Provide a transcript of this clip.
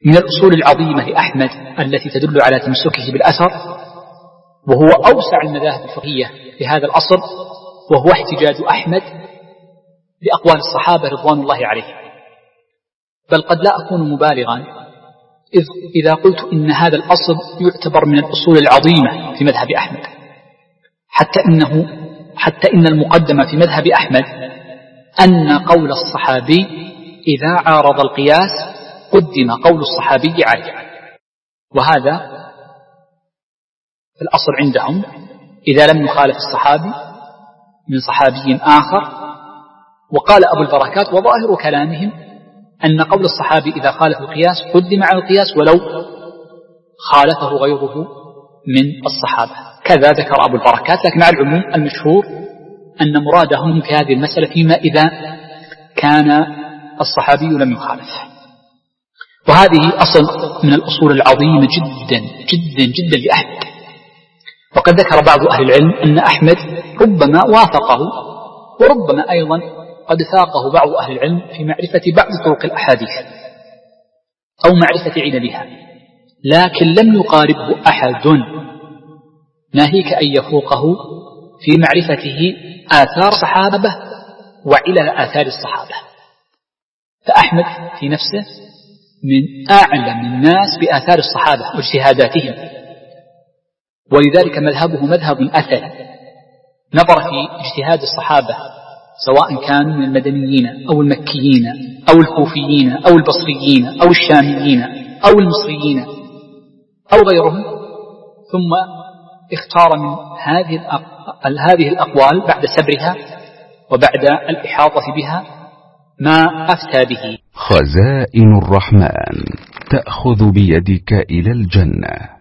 من الأصول العظيمة لأحمد التي تدل على تمسكه بالأثر، وهو أوسع المذاهب الفقهية في هذا الأصل، وهو احتجاج أحمد بأقوال الصحابة رضوان الله عليهم. بل قد لا أكون مبالغا إذا قلت إن هذا الأصل يعتبر من الأصول العظيمة في مذهب أحمد، حتى إن المقدم في مذهب أحمد أن قول الصحابي إذا عارض القياس قدم قول الصحابي عليه. وهذا الأصل عندهم إذا لم يخالف الصحابي من صحابي آخر. وقال أبو البركات وظاهر كلامهم أن قول الصحابي إذا خالف القياس قدم على القياس ولو خالفه غيره من الصحابة. كذا ذكر أبو البركات، لكن على العموم المشهور أن مرادهم في هذه المسألة فيما إذا كان الصحابي لم يخالف. وهذه أصل من الأصول العظيمة جدا جدا جدا لأحمد. وقد ذكر بعض أهل العلم أن أحمد ربما وافقه، وربما أيضا قد فاقه بعض أهل العلم في معرفة بعض طرق الأحاديث أو معرفة عللها، لكن لم يقاربه أحد ناهيك أن يفوقه في معرفته آثار الصحابة وعلل آثار الصحابة. فأحمد في نفسه من أعلم الناس بآثار الصحابة واجتهاداتهم، ولذلك مذهبه مذهب أثري، نظر في اجتهاد الصحابة سواء كانوا من المدنيين أو المكيين أو الكوفيين أو البصريين أو الشاميين أو المصريين أو غيرهم، ثم اختار من هذه الأقوال بعد سبرها وبعد الإحاطة بها ما أفتى به. خزائن الرحمن تأخذ بيدك إلى الجنة.